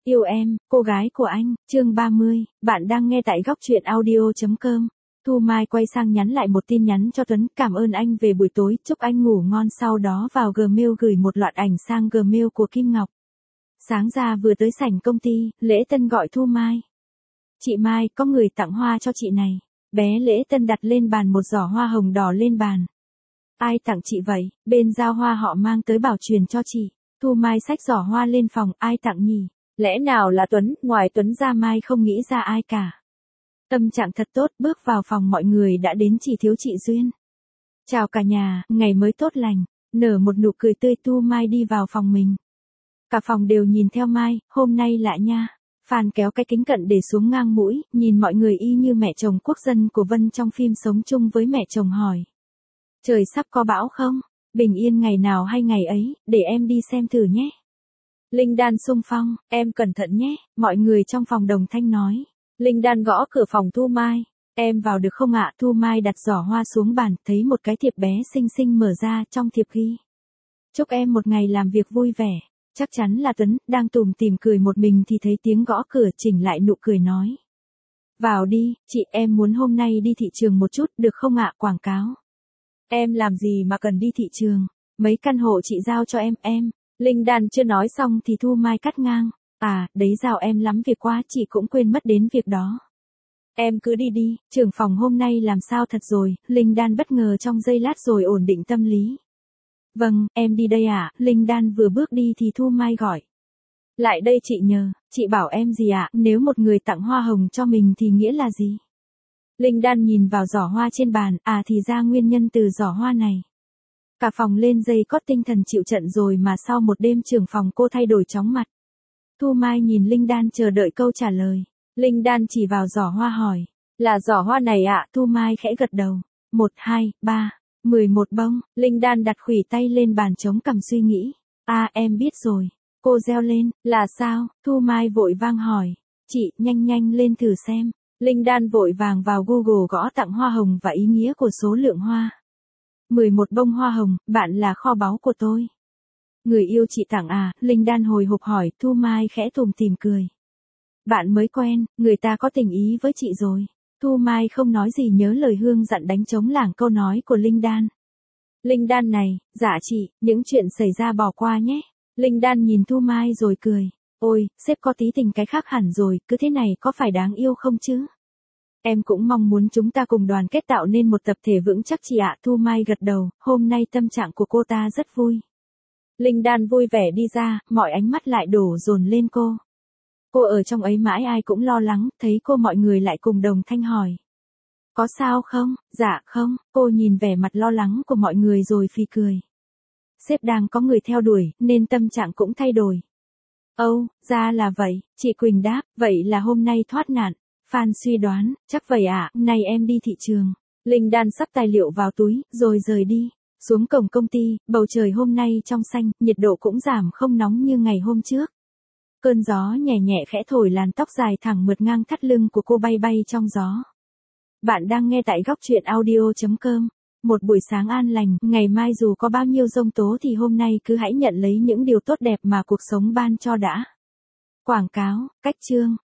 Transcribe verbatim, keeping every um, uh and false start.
Yêu em, cô gái của anh, chương ba mươi, bạn đang nghe tại góc truyện audio.com. Thu Mai quay sang nhắn lại một tin nhắn cho Tuấn, cảm ơn anh về buổi tối, chúc anh ngủ ngon, sau đó vào Gmail gửi một loạt ảnh sang Gmail của Kim Ngọc. Sáng ra vừa tới sảnh công ty, Lễ Tân gọi Thu Mai. Chị Mai, có người tặng hoa cho chị này. Bé Lễ Tân đặt lên bàn một giỏ hoa hồng đỏ lên bàn. Ai tặng chị vậy? Bên giao hoa họ mang tới bảo truyền cho chị. Thu Mai xách giỏ hoa lên phòng, ai tặng nhỉ? Lẽ nào là Tuấn, ngoài Tuấn ra Mai không nghĩ ra ai cả. Tâm trạng thật tốt, bước vào phòng mọi người đã đến, chỉ thiếu chị Duyên. Chào cả nhà, ngày mới tốt lành, nở một nụ cười tươi. Thu Mai đi vào phòng mình. Cả phòng đều nhìn theo Mai, hôm nay lạ nha. Phan kéo cái kính cận để xuống ngang mũi, nhìn mọi người y như mẹ chồng quốc dân của Vân trong phim Sống chung với mẹ chồng hỏi. Trời sắp có bão không? Bình yên ngày nào hay ngày ấy, để em đi xem thử nhé. Linh Đan xung phong, em cẩn thận nhé, mọi người trong phòng đồng thanh nói. Linh Đan gõ cửa phòng Thu Mai. Em vào được không ạ? Thu Mai đặt giỏ hoa xuống bàn, thấy một cái thiệp bé xinh xinh mở ra, trong thiệp ghi. Chúc em một ngày làm việc vui vẻ. Chắc chắn là Tuấn, đang tủm tỉm cười một mình thì thấy tiếng gõ cửa, chỉnh lại nụ cười nói. Vào đi, chị, em muốn hôm nay đi thị trường một chút, được không ạ? Quảng cáo. Em làm gì mà cần đi thị trường? Mấy căn hộ chị giao cho em, em. Linh Đan chưa nói xong thì Thu Mai cắt ngang. À, đấy giao em lắm việc quá, chị cũng quên mất đến việc đó. Em cứ đi đi, trưởng phòng hôm nay làm sao thật rồi? Linh Đan bất ngờ trong giây lát rồi ổn định tâm lý. Vâng, em đi đây ạ. À? Linh Đan vừa bước đi thì Thu Mai gọi. Lại đây chị nhờ, chị bảo em gì ạ? À? Nếu một người tặng hoa hồng cho mình thì nghĩa là gì? Linh Đan nhìn vào giỏ hoa trên bàn, à thì ra nguyên nhân từ giỏ hoa này. Cả phòng lên dây cót, tinh thần chịu trận rồi mà sau một đêm trưởng phòng cô thay đổi chóng mặt. Thu Mai nhìn Linh Đan chờ đợi câu trả lời. Linh Đan chỉ vào giỏ hoa hỏi. Là giỏ hoa này ạ? À? Thu Mai khẽ gật đầu. Một, hai, ba, mười một bông. Linh Đan đặt khuỷu tay lên bàn chống cằm suy nghĩ. À em biết rồi. Cô reo lên. Là sao? Thu Mai vội vang hỏi. Chị, nhanh nhanh lên thử xem. Linh Đan vội vàng vào Google gõ tặng hoa hồng và ý nghĩa của số lượng hoa. mười một bông hoa hồng, bạn là kho báu của tôi. Người yêu chị tặng à? Linh Đan hồi hộp hỏi. Thu Mai khẽ tủm tỉm cười. Bạn mới quen, người ta có tình ý với chị rồi. Thu Mai không nói gì, nhớ lời Hương dặn đánh trống lảng câu nói của Linh Đan. Linh Đan này, dạ chị, những chuyện xảy ra bỏ qua nhé. Linh Đan nhìn Thu Mai rồi cười. Ôi, sếp có tí tình cái khác hẳn rồi, cứ thế này có phải đáng yêu không chứ? Em cũng mong muốn chúng ta cùng đoàn kết tạo nên một tập thể vững chắc chị ạ. Thu Mai gật đầu, hôm nay tâm trạng của cô ta rất vui. Linh Đan vui vẻ đi ra, mọi ánh mắt lại đổ dồn lên cô. Cô ở trong ấy mãi ai cũng lo lắng, thấy cô mọi người lại cùng đồng thanh hỏi. Có sao không? Dạ không, cô nhìn vẻ mặt lo lắng của mọi người rồi phì cười. Sếp đang có người theo đuổi, nên tâm trạng cũng thay đổi. Âu, oh, ra là vậy, chị Quỳnh đáp, vậy là hôm nay thoát nạn. Phan suy đoán, chắc vậy ạ, à, nay em đi thị trường. Linh Đan sắp tài liệu vào túi, rồi rời đi. Xuống cổng công ty, bầu trời hôm nay trong xanh, nhiệt độ cũng giảm không nóng như ngày hôm trước. Cơn gió nhẹ nhẹ khẽ thổi làn tóc dài thẳng mượt ngang thắt lưng của cô bay bay trong gió. Bạn đang nghe tại góc truyện audio.com. Một buổi sáng an lành, ngày mai dù có bao nhiêu giông tố thì hôm nay cứ hãy nhận lấy những điều tốt đẹp mà cuộc sống ban cho đã. Quảng cáo, cách chương.